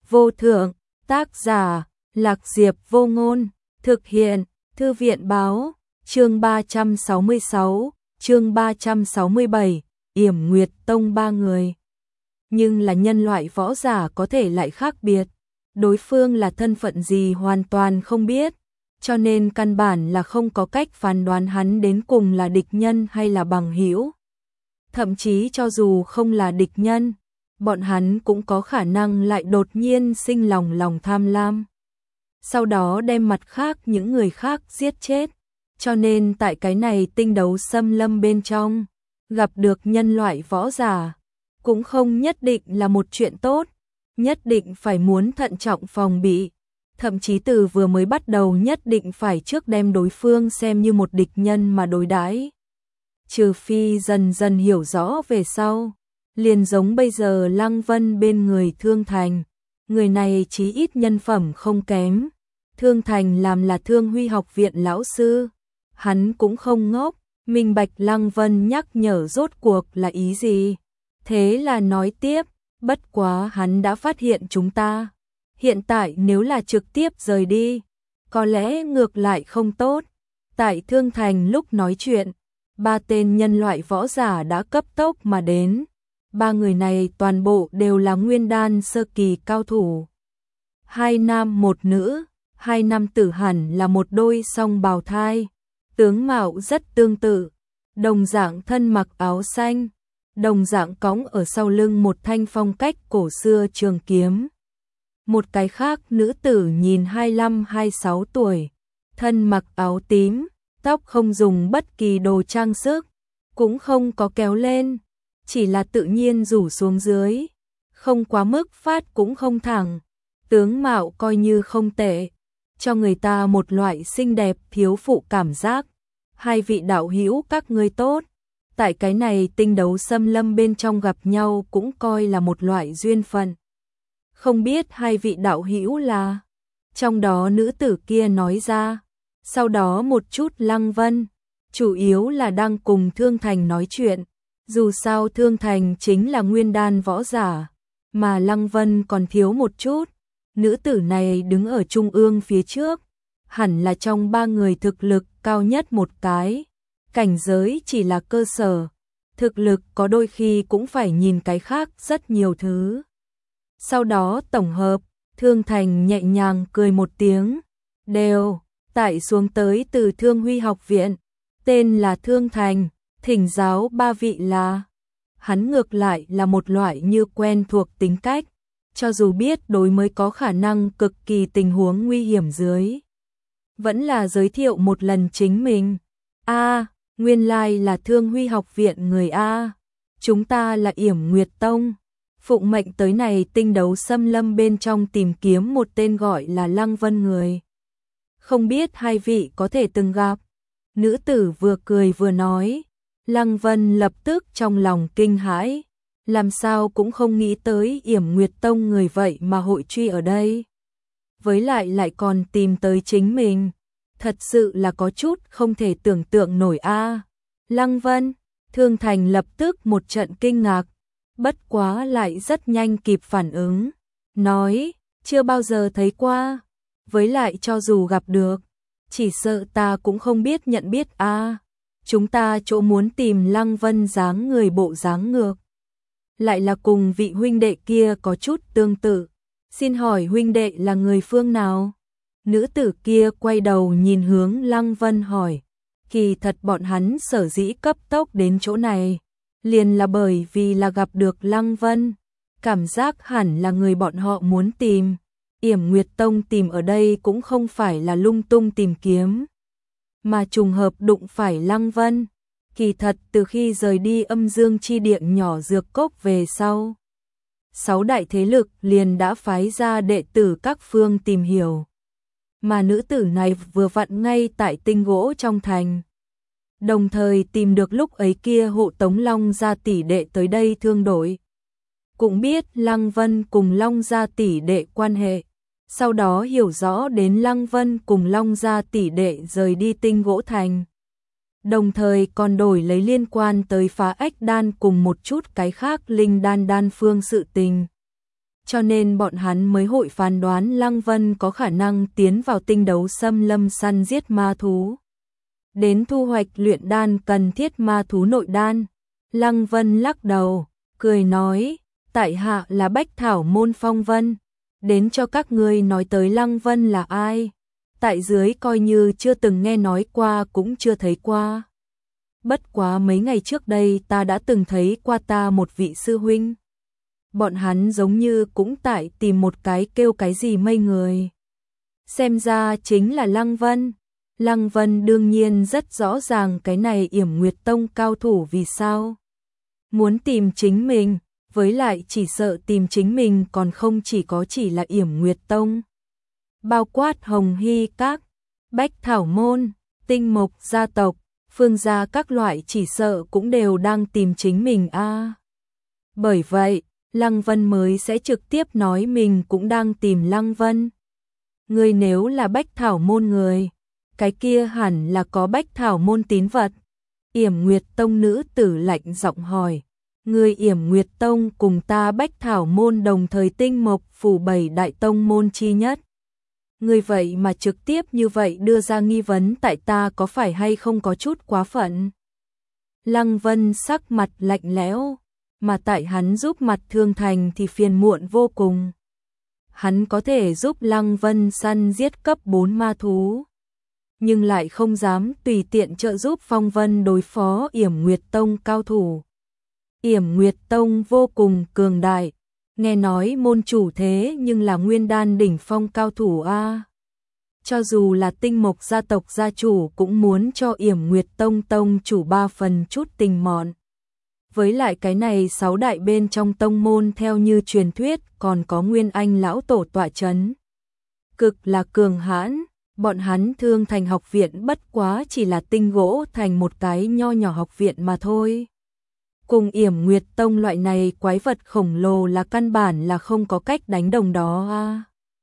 vô thượng, tác giả, Lạc Diệp Vô Ngôn, thực hiện, Thư viện báo, chương 366, chương 367, Yểm Nguyệt Tông ba người. Nhưng là nhân loại võ giả có thể lại khác biệt, đối phương là thân phận gì hoàn toàn không biết, cho nên căn bản là không có cách phán đoán hắn đến cùng là địch nhân hay là bằng hữu. Thậm chí cho dù không là địch nhân, bọn hắn cũng có khả năng lại đột nhiên sinh lòng tham lam, sau đó đem mặt khác những người khác giết chết. Cho nên tại cái này tinh đấu xâm lâm bên trong, gặp được nhân loại võ giả cũng không nhất định là một chuyện tốt, nhất định phải muốn thận trọng phòng bị, thậm chí từ vừa mới bắt đầu nhất định phải trước đem đối phương xem như một địch nhân mà đối đãi. Trừ phi dần dần hiểu rõ về sau, liền giống bây giờ Lăng Vân bên người Thương Thành, người này chí ít nhân phẩm không kém. Thương Thành làm là Thương Huy học viện lão sư, hắn cũng không ngốc, minh bạch Lăng Vân nhắc nhở rốt cuộc là ý gì. Thế là nói tiếp, bất quá hắn đã phát hiện chúng ta. Hiện tại nếu là trực tiếp rời đi, có lẽ ngược lại không tốt. Tại Thương Thành lúc nói chuyện, ba tên nhân loại võ giả đã cấp tốc mà đến. Ba người này toàn bộ đều là nguyên đan sơ kỳ cao thủ. Hai nam một nữ, hai nam tử hẳn là một đôi song bào thai. Tướng mạo rất tương tự, đồng dạng thân mặc áo xanh, đồng dạng cõng ở sau lưng một thanh phong cách cổ xưa trường kiếm. Một cái khác nữ tử nhìn 25-26 tuổi, thân mặc áo tím, tóc không dùng bất kỳ đồ trang sức, cũng không có kéo lên, chỉ là tự nhiên rủ xuống dưới, không quá mức phát cũng không thẳng, tướng mạo coi như không tệ, cho người ta một loại xinh đẹp thiếu phụ cảm giác. Hai vị đạo hữu các ngươi tốt, tại cái này tinh đấu xâm lâm bên trong gặp nhau cũng coi là một loại duyên phận. Không biết hai vị đạo hữu là, trong đó nữ tử kia nói ra, sau đó một chút Lăng Vân, chủ yếu là đang cùng Thương Thành nói chuyện, dù sao Thương Thành chính là nguyên đan võ giả, mà Lăng Vân còn thiếu một chút. Nữ tử này đứng ở trung ương phía trước, hẳn là trong ba người thực lực cao nhất một cái, cảnh giới chỉ là cơ sở, thực lực có đôi khi cũng phải nhìn cái khác rất nhiều thứ. Sau đó tổng hợp, Thương Thành nhẹ nhàng cười một tiếng, đều, tại xuống tới từ Thương Huy học viện, tên là Thương Thành, thỉnh giáo ba vị là. Hắn ngược lại là một loại như quen thuộc tính cách, cho dù biết đối mới có khả năng cực kỳ tình huống nguy hiểm dưới. Vẫn là giới thiệu một lần chính mình. Nguyên lai là Thương Huy học viện người A. Chúng ta là Yểm Nguyệt Tông. Phụng mệnh tới này tinh đấu xâm lâm bên trong tìm kiếm một tên gọi là Lăng Vân người. Không biết hai vị có thể từng gặp. Nữ tử vừa cười vừa nói. Lăng Vân lập tức trong lòng kinh hãi. Làm sao cũng không nghĩ tới Yểm Nguyệt Tông người vậy mà hội truy ở đây. Với lại còn tìm tới chính mình. Thật sự là có chút không thể tưởng tượng nổi a. Lăng Vân, Thương Thành lập tức một trận kinh ngạc, bất quá lại rất nhanh kịp phản ứng, nói, chưa bao giờ thấy qua, với lại cho dù gặp được, chỉ sợ ta cũng không biết nhận biết a. Chúng ta chỗ muốn tìm Lăng Vân dáng người bộ dáng ngược, lại là cùng vị huynh đệ kia có chút tương tự. Xin hỏi huynh đệ là người phương nào? Nữ tử kia quay đầu nhìn hướng Lăng Vân hỏi. Kỳ thật bọn hắn sở dĩ cấp tốc đến chỗ này, liền là bởi vì là gặp được Lăng Vân. Cảm giác hẳn là người bọn họ muốn tìm. Yểm Nguyệt Tông tìm ở đây cũng không phải là lung tung tìm kiếm, mà trùng hợp đụng phải Lăng Vân. Kỳ thật từ khi rời đi Âm Dương chi địa nhỏ dược cốc về sau, 6 đại thế lực liền đã phái ra đệ tử các phương tìm hiểu. Mà nữ tử này vừa vặn ngay tại tinh gỗ trong thành. Đồng thời tìm được lúc ấy kia hộ tống Long gia tỷ đệ tới đây thương đổi. Cũng biết Lăng Vân cùng Long gia tỷ đệ quan hệ. Sau đó hiểu rõ đến Lăng Vân cùng Long gia tỷ đệ rời đi tinh gỗ thành. Đồng thời còn đổi lấy liên quan tới phá ách đan cùng một chút cái khác linh đan đan phương sự tình. cho nên bọn hắn mới hội phán đoán Lăng Vân có khả năng tiến vào tinh đấu xâm lâm săn giết ma thú. Đến thu hoạch luyện đan cần thiết ma thú nội đan, Lăng Vân lắc đầu, cười nói, tại hạ là Bách Thảo môn Phong Vân, đến cho các ngươi nói tới Lăng Vân là ai. Tại dưới coi như chưa từng nghe nói qua cũng chưa thấy qua. Bất quá mấy ngày trước đây ta đã từng thấy qua ta một vị sư huynh. Bọn hắn giống như cũng tại tìm một cái kêu cái gì mây người. Xem ra chính là Lăng Vân. Lăng Vân đương nhiên rất rõ ràng cái này Yểm Nguyệt Tông cao thủ vì sao. Muốn tìm chính mình, với lại chỉ sợ tìm chính mình còn không chỉ là Yểm Nguyệt Tông. Bao quát Hồng Hy Các, Bách Thảo Môn, Tinh Mộc gia tộc, Phương gia các loại chỉ sợ cũng đều đang tìm chính mình a. Bởi vậy, Lăng Vân mới sẽ trực tiếp nói mình cũng đang tìm Lăng Vân. Người nếu là Bách Thảo Môn người, cái kia hẳn là có Bách Thảo Môn tín vật. Yểm Nguyệt Tông nữ tử lạnh giọng hỏi, người Yểm Nguyệt Tông cùng ta Bách Thảo Môn đồng thời Tinh Mộc phủ 7 đại tông môn chi nhất. Người vậy mà trực tiếp như vậy đưa ra nghi vấn tại ta có phải hay không có chút quá phận. Lăng Vân sắc mặt lạnh lẽo, mà tại hắn giúp Mặt Thương Thành thì phiền muộn vô cùng. Hắn có thể giúp Lăng Vân săn giết cấp 4 ma thú, nhưng lại không dám tùy tiện trợ giúp Phong Vân đối phó Yểm Nguyệt Tông cao thủ. Yểm Nguyệt Tông vô cùng cường đại, nghe nói môn chủ thế nhưng là nguyên đan đỉnh phong cao thủ a. Cho dù là Tinh Mộc gia tộc gia chủ cũng muốn cho Yểm Nguyệt Tông tông chủ 3 phần chút tình mọn. Với lại cái này 6 đại bên trong tông môn theo như truyền thuyết còn có Nguyên Anh lão tổ tọa chấn. Cực là cường hãn, bọn hắn Thương Thành học viện bất quá chỉ là tinh gỗ thành một cái nho nhỏ học viện mà thôi. Cùng Yểm Nguyệt Tông loại này quái vật khổng lồ là căn bản là không có cách đánh đồng đó a.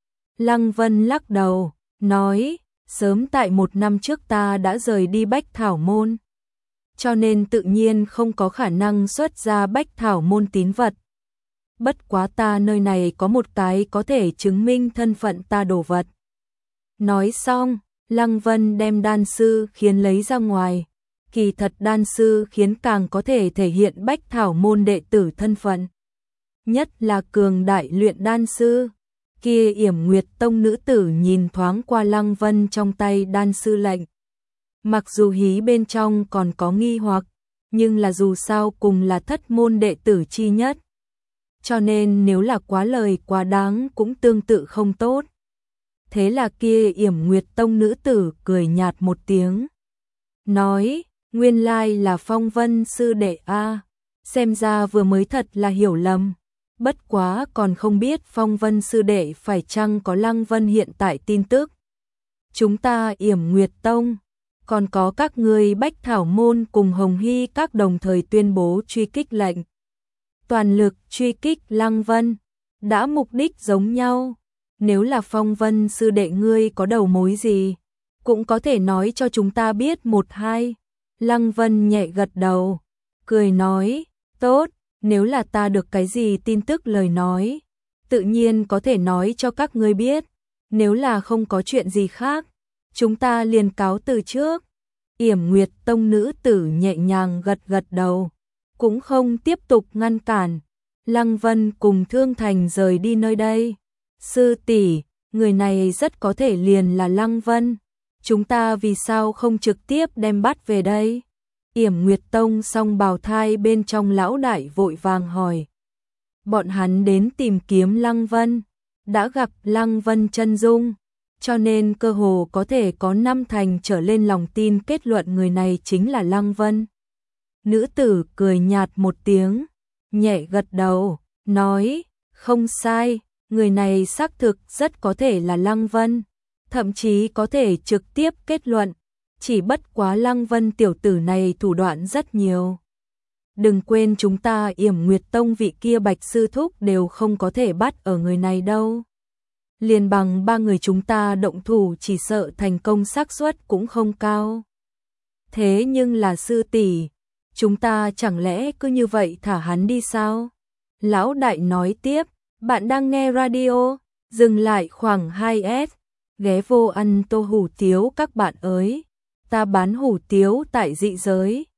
Lăng Vân lắc đầu, nói, sớm tại 1 năm trước ta đã rời đi Bách Thảo Môn, cho nên tự nhiên không có khả năng xuất ra Bách Thảo Môn tín vật. Bất quá ta nơi này có một cái có thể chứng minh thân phận ta đồ vật. Nói xong, Lăng Vân đem đan sư khiến lấy ra ngoài. Kỳ thật đan sư khiến càng có thể thể hiện Bách Thảo Môn đệ tử thân phận. Nhất là cường đại luyện đan sư. Kia Yểm Nguyệt Tông nữ tử nhìn thoáng qua Lăng Vân trong tay đan sư lệnh. Mặc dù hí bên trong còn có nghi hoặc, nhưng là dù sao cùng là thất môn đệ tử chi nhất. Cho nên nếu là quá lời quá đáng cũng tương tự không tốt. Thế là kia Yểm Nguyệt Tông nữ tử cười nhạt một tiếng. Nói, nguyên lai là Phong Vân sư đệ a, xem ra vừa mới thật là hiểu lầm. Bất quá còn không biết Phong Vân sư đệ phải chăng có Lăng Vân hiện tại tin tức. Chúng ta Yểm Nguyệt Tông, còn có các ngươi Bách Thảo Môn cùng Hồng Hy các đồng thời tuyên bố truy kích lệnh. Toàn lực truy kích Lăng Vân, đã mục đích giống nhau. Nếu là Phong Vân sư đệ ngươi có đầu mối gì, cũng có thể nói cho chúng ta biết một hai. Lăng Vân nhẹ gật đầu, cười nói, tốt, nếu là ta được cái gì tin tức lời nói, tự nhiên có thể nói cho các ngươi biết. Nếu là không có chuyện gì khác, chúng ta liền cáo từ trước. Yểm Nguyệt Tông nữ tử nhẹ nhàng gật gật đầu, cũng không tiếp tục ngăn cản. Lăng Vân cùng Thương Thành rời đi nơi đây. Sư tỷ, người này rất có thể liền là Lăng Vân. Chúng ta vì sao không trực tiếp đem bắt về đây? Yểm Nguyệt Tông song bào thai bên trong lão đại vội vàng hỏi. Bọn hắn đến tìm kiếm Lăng Vân, đã gặp Lăng Vân chân dung, cho nên cơ hồ có thể có 5 thành trở lên lòng tin kết luận người này chính là Lăng Vân. Nữ tử cười nhạt một tiếng, nhẹ gật đầu, nói, không sai, người này xác thực rất có thể là Lăng Vân, thậm chí có thể trực tiếp kết luận, chỉ bất quá Lăng Vân tiểu tử này thủ đoạn rất nhiều. Đừng quên chúng ta Yểm Nguyệt Tông vị kia Bạch sư thúc đều không có thể bắt ở người này đâu. Liền bằng 3 người chúng ta động thủ chỉ sợ thành công xác suất cũng không cao. Thế nhưng là sư tỷ, chúng ta chẳng lẽ cứ như vậy thả hắn đi sao? Lão đại nói tiếp, Bạn đang nghe radio, dừng lại khoảng 2S, ghé vô ăn tô hủ tiếu các bạn ơi. Ta bán hủ tiếu tại dị giới.